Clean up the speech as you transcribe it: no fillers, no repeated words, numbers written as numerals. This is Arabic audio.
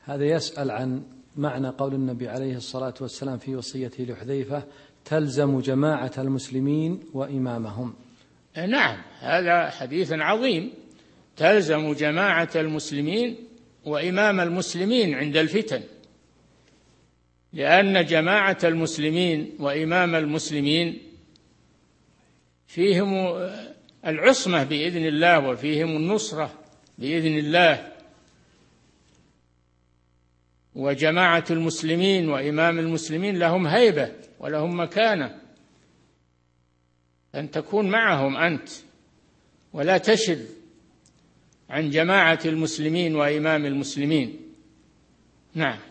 هذا يسأل عن معنى قول النبي عليه الصلاة والسلام في وصيته لحذيفة: تلزم جماعة المسلمين وإمامهم. نعم، هذا حديث عظيم، تلزم جماعة المسلمين وإمام المسلمين عند الفتن، لأن جماعة المسلمين وإمام المسلمين فيهم العصمة بإذن الله وفيهم النصرة بإذن الله. وجماعة المسلمين وإمام المسلمين لهم هيبة ولهم مكانة، أن تكون معهم أنت ولا تشذ عن جماعة المسلمين وإمام المسلمين. نعم.